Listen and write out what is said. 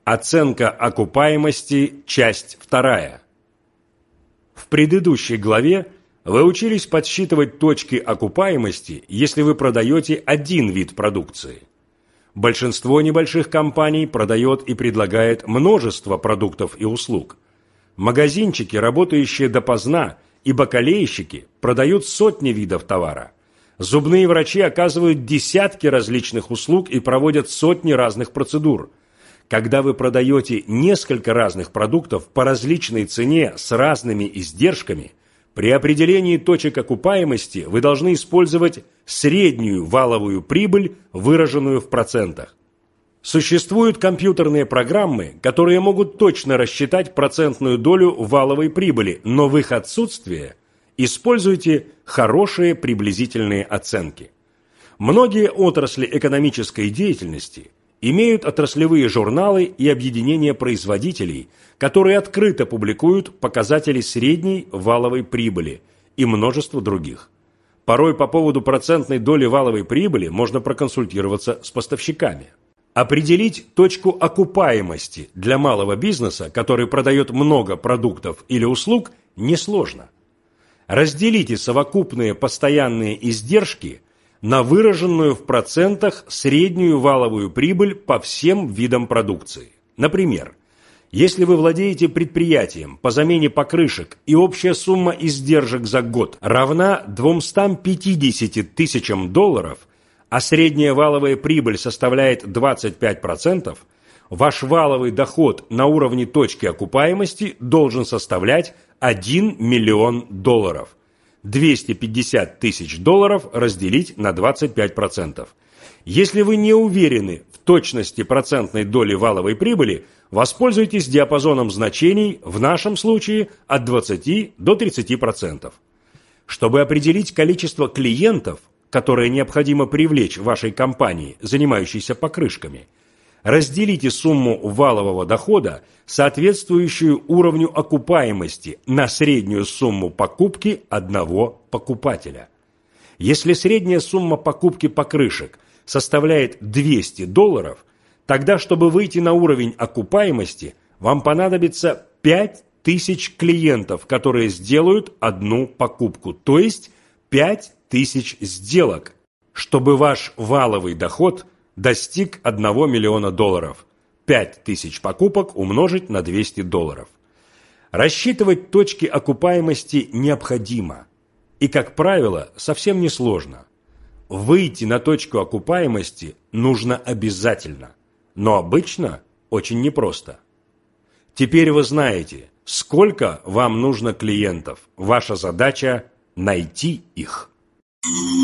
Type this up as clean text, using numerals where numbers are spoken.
Оценка окупаемости, часть 2. В предыдущей главе вы учились подсчитывать точки окупаемости, если вы продаете один вид продукции. Большинство небольших компаний продает и предлагает множество продуктов и услуг. Магазинчики, работающие допоздна, и бакалейщики продают сотни видов товара. Зубные врачи оказывают десятки различных услуг и проводят сотни разных процедур. Когда вы продаете несколько разных продуктов по различной цене с разными издержками, при определении точек окупаемости вы должны использовать среднюю валовую прибыль, выраженную в процентах. Существуют компьютерные программы, которые могут точно рассчитать процентную долю валовой прибыли, но в их отсутствие используйте хорошие приблизительные оценки. Многие отрасли экономической деятельности имеют отраслевые журналы и объединения производителей, которые открыто публикуют показатели средней валовой прибыли и множество других. Порой по поводу процентной доли валовой прибыли можно проконсультироваться с поставщиками. Определить точку окупаемости для малого бизнеса, который продает много продуктов или услуг, несложно. Разделите совокупные постоянные издержки на выраженную в процентах среднюю валовую прибыль по всем видам продукции. Например, если вы владеете предприятием по замене покрышек и общая сумма издержек за год равна 250 тысячам долларов, а средняя валовая прибыль составляет 25%, ваш валовый доход на уровне точки окупаемости должен составлять 1 миллион долларов. 250 тысяч долларов разделить на 25%. Если вы не уверены в точности процентной доли валовой прибыли, воспользуйтесь диапазоном значений, в нашем случае от 20 до 30%. Чтобы определить количество клиентов, которое необходимо привлечь в вашей компании, занимающейся покрышками, разделите сумму валового дохода, соответствующую уровню окупаемости, на среднюю сумму покупки одного покупателя. Если средняя сумма покупки покрышек составляет 200 долларов, тогда, чтобы выйти на уровень окупаемости, вам понадобится 5000 клиентов, которые сделают одну покупку, то есть 5000 сделок, чтобы ваш валовый доход достиг 1 миллиона долларов. 5000 покупок умножить на 200 долларов. Рассчитывать точки окупаемости необходимо. И, как правило, совсем не сложно. Выйти на точку окупаемости нужно обязательно, но обычно очень непросто. Теперь вы знаете, сколько вам нужно клиентов. Ваша задача – найти их.